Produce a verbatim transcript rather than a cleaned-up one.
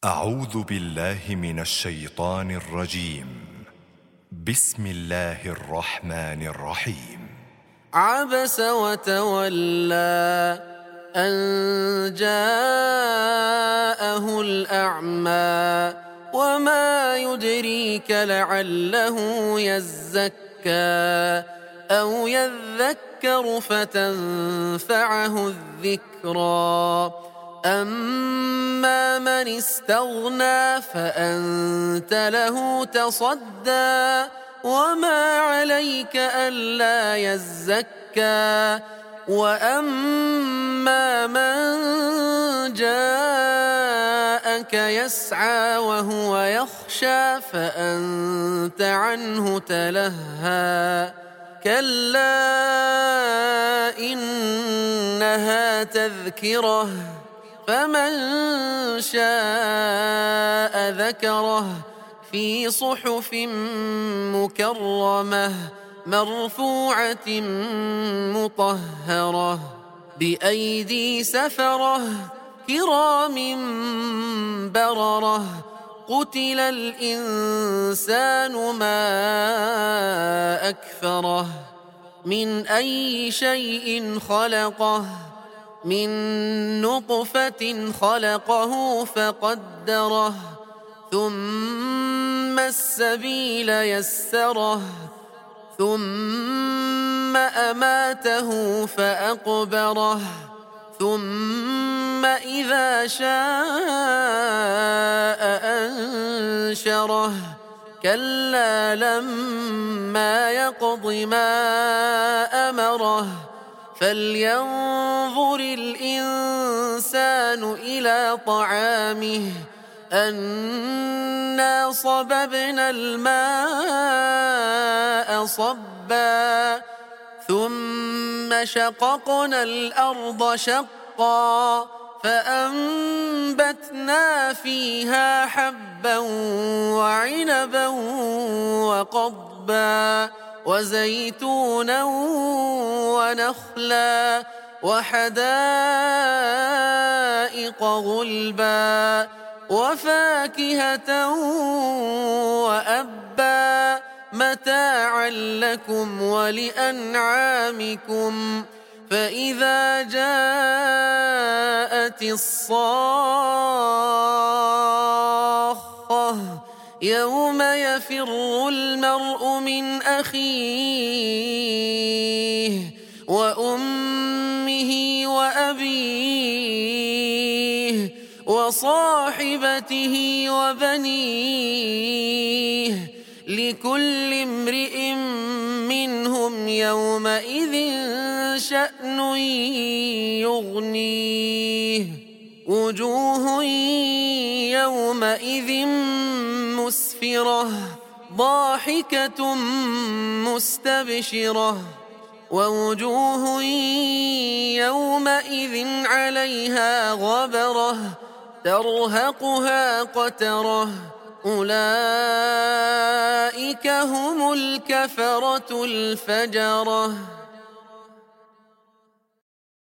أعوذ بالله من الشيطان الرجيم. بسم الله الرحمن الرحيم. عبس وتولى أن جاءه الأعمى وما يدريك لعله يزكى أو يذكر فتنفعه الذكرى. أما من استغنى فأنت له تصدى وما عليك ألا يزكى. وأما من جاءك يسعى وهو يخشى فأنت عنه تلهى. كلا إنها تذكرة فمن شاء ذكره في صحف مكرمة مرفوعة مطهرة بأيدي سفرة كرام بررة. قتل الإنسان ما أكفره من أي شيء خلقه من نطفة خلقه فقدره ثم السبيل يسره ثم أماته فأقبره ثم إذا شاء أنشره. كلا لما يقض ما أمره فلينظر الإنسان إلى طعامه أنا صببنا الماء صبا ثم شققنا الأرض شقا فأنبتنا فيها حبا وعنبا وقضبا وزيتونا ونخلا وحدائق غلبا وفاكهة وأبا متاعا لكم ولأنعامكم. فإذا جاءت الصاخة يوم يفر المرء من أخيه وأمه وأبيه وصاحبته وبنيه لكل امرئ منهم يومئذ شأن يغنيه. وجوه يومئذ مسفرة ضاحكة مستبشرة ووجوه يومئذ عليها غبرة ترهقها قترة. أولئك هم الكفرة الفجرة.